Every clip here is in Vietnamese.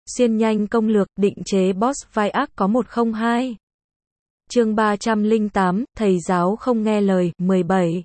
Xuyên nhanh công lược, định chế boss vai ác có 102. Chương 308, thầy giáo không nghe lời, 17.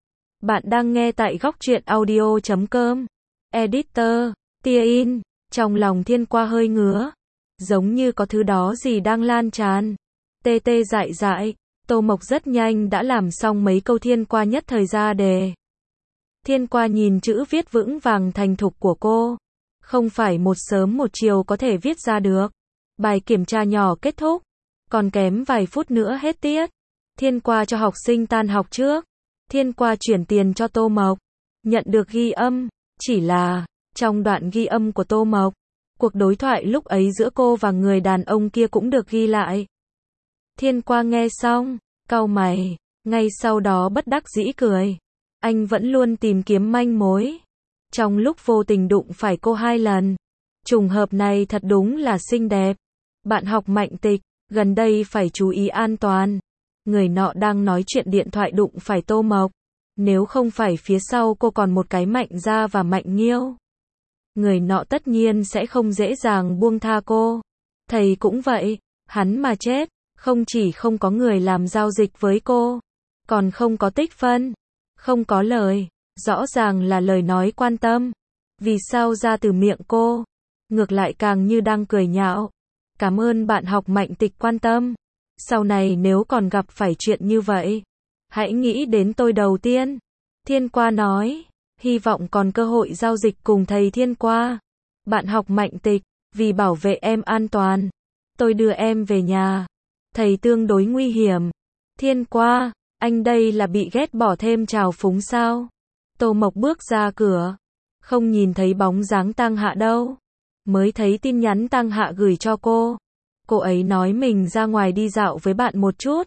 Bạn đang nghe tại góc truyện audio.com. Editor, tia in, trong lòng Thiên Qua hơi ngứa. Giống như có thứ đó gì đang lan tràn. Tê tê dại dại, Tô Mộc rất nhanh đã làm xong mấy câu Thiên Qua nhất thời ra đề. Thiên Qua nhìn chữ viết vững vàng thành thục của cô. Không phải một sớm một chiều có thể viết ra được. Bài kiểm tra nhỏ kết thúc. Còn kém vài phút nữa hết tiết. Thiên Qua cho học sinh tan học trước. Thiên Qua chuyển tiền cho Tô Mộc. Nhận được ghi âm. Chỉ là, trong đoạn ghi âm của Tô Mộc, cuộc đối thoại lúc ấy giữa cô và người đàn ông kia cũng được ghi lại. Thiên Qua nghe xong, cau mày. Ngay sau đó bất đắc dĩ cười. Anh vẫn luôn tìm kiếm manh mối. Trong lúc vô tình đụng phải cô 2 lần. Trùng hợp này thật đúng là xinh đẹp. Bạn học Mạnh Tịch, gần đây phải chú ý an toàn. Người nọ đang nói chuyện điện thoại đụng phải Tô Mộc. Nếu không phải phía sau cô còn một cái Mạnh Gia và Mạnh Nghiêu, người nọ tất nhiên sẽ không dễ dàng buông tha cô. Thầy cũng vậy, hắn mà chết, không chỉ không có người làm giao dịch với cô, còn không có tích phân, không có lời. Rõ ràng là lời nói quan tâm. Vì sao ra từ miệng cô? Ngược lại càng như đang cười nhạo. Cảm ơn bạn học Mạnh Tịch quan tâm. Sau này nếu còn gặp phải chuyện như vậy, hãy nghĩ đến tôi đầu tiên. Thiên Qua nói, hy vọng còn cơ hội giao dịch cùng thầy Thiên Qua. Bạn học Mạnh Tịch, vì bảo vệ em an toàn, tôi đưa em về nhà. Thầy tương đối nguy hiểm. Thiên Qua, anh đây là bị ghét bỏ thêm trào phúng sao? Tô Mộc bước ra cửa, không nhìn thấy bóng dáng Tăng Hạ đâu. Mới thấy tin nhắn Tăng Hạ gửi cho cô. Cô ấy nói mình ra ngoài đi dạo với bạn một chút.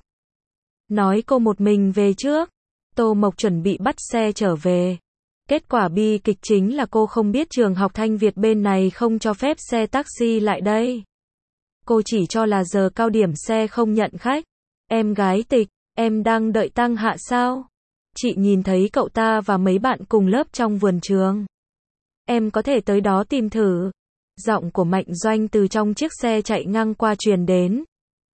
Nói cô một mình về trước. Tô Mộc chuẩn bị bắt xe trở về. Kết quả bi kịch chính là cô không biết trường học Thanh Việt bên này không cho phép xe taxi lại đây. Cô chỉ cho là giờ cao điểm xe không nhận khách. Em gái Tịch, em đang đợi Tăng Hạ sao? Chị nhìn thấy cậu ta và mấy bạn cùng lớp trong vườn trường. Em có thể tới đó tìm thử. Giọng của Mạnh Doanh từ trong chiếc xe chạy ngang qua truyền đến.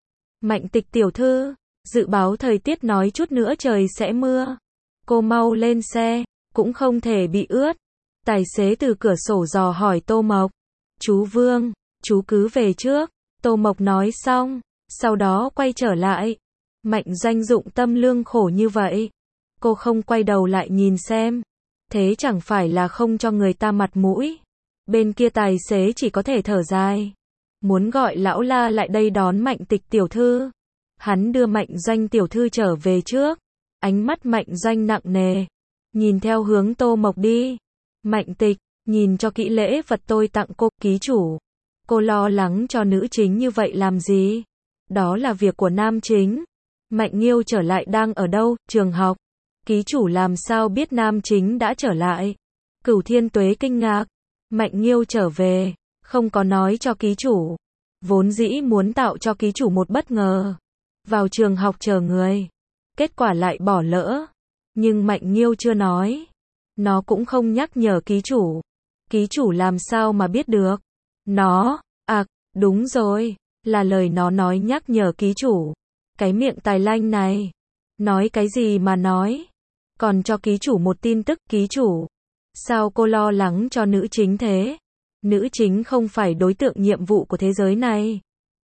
Mạnh Tịch tiểu thư, dự báo thời tiết nói chút nữa trời sẽ mưa. Cô mau lên xe, cũng không thể bị ướt. Tài xế từ cửa sổ dò hỏi Tô Mộc. Chú Vương, chú cứ về trước. Tô Mộc nói xong, sau đó quay trở lại. Mạnh Doanh dụng tâm lương khổ như vậy. Cô không quay đầu lại nhìn xem. Thế chẳng phải là không cho người ta mặt mũi. Bên kia tài xế chỉ có thể thở dài. Muốn gọi lão La lại đây đón Mạnh Tịch tiểu thư. Hắn đưa Mạnh Doanh tiểu thư trở về trước. Ánh mắt Mạnh Doanh nặng nề. Nhìn theo hướng Tô Mộc đi. Mạnh Tịch, nhìn cho kỹ lễ vật tôi tặng cô, ký chủ. Cô lo lắng cho nữ chính như vậy làm gì? Đó là việc của nam chính. Mạnh Nghiêu trở lại đang ở đâu? Trường học. Ký chủ làm sao biết nam chính đã trở lại? Cửu Thiên Tuế kinh ngạc. Mạnh Nghiêu trở về, không có nói cho ký chủ. Vốn dĩ muốn tạo cho ký chủ một bất ngờ. Vào trường học chờ người. Kết quả lại bỏ lỡ. Nhưng Mạnh Nghiêu chưa nói. Nó cũng không nhắc nhở ký chủ. Ký chủ làm sao mà biết được? Nó, đúng rồi, là lời nó nói nhắc nhở ký chủ. Cái miệng tài lanh này. Nói cái gì mà nói? Còn cho ký chủ một tin tức, ký chủ. Sao cô lo lắng cho nữ chính thế? Nữ chính không phải đối tượng nhiệm vụ của thế giới này.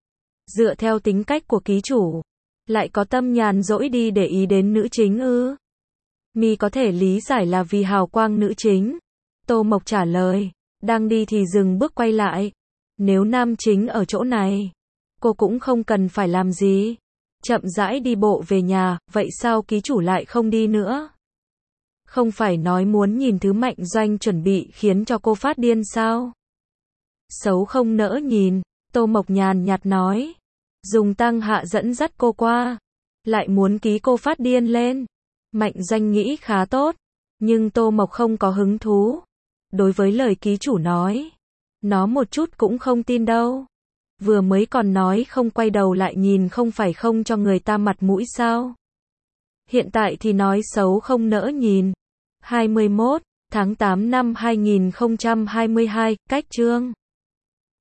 Dựa theo tính cách của ký chủ, lại có tâm nhàn rỗi đi để ý đến nữ chính ư? Mi có thể lý giải là vì hào quang nữ chính. Tô Mộc trả lời, đang đi thì dừng bước quay lại. Nếu nam chính ở chỗ này, cô cũng không cần phải làm gì. Chậm rãi đi bộ về nhà, vậy sao ký chủ lại không đi nữa? Không phải nói muốn nhìn thứ Mạnh Doanh chuẩn bị khiến cho cô phát điên sao? Xấu không nỡ nhìn, Tô Mộc nhàn nhạt nói. Dùng Tăng Hạ dẫn dắt cô qua, lại muốn ký cô phát điên lên. Mạnh Doanh nghĩ khá tốt, nhưng Tô Mộc không có hứng thú. Đối với lời ký chủ nói, nó một chút cũng không tin đâu. Vừa mới còn nói không quay đầu lại nhìn không phải không cho người ta mặt mũi sao? Hiện tại thì nói xấu không nỡ nhìn. 21 tháng 8 năm 2022, cách chương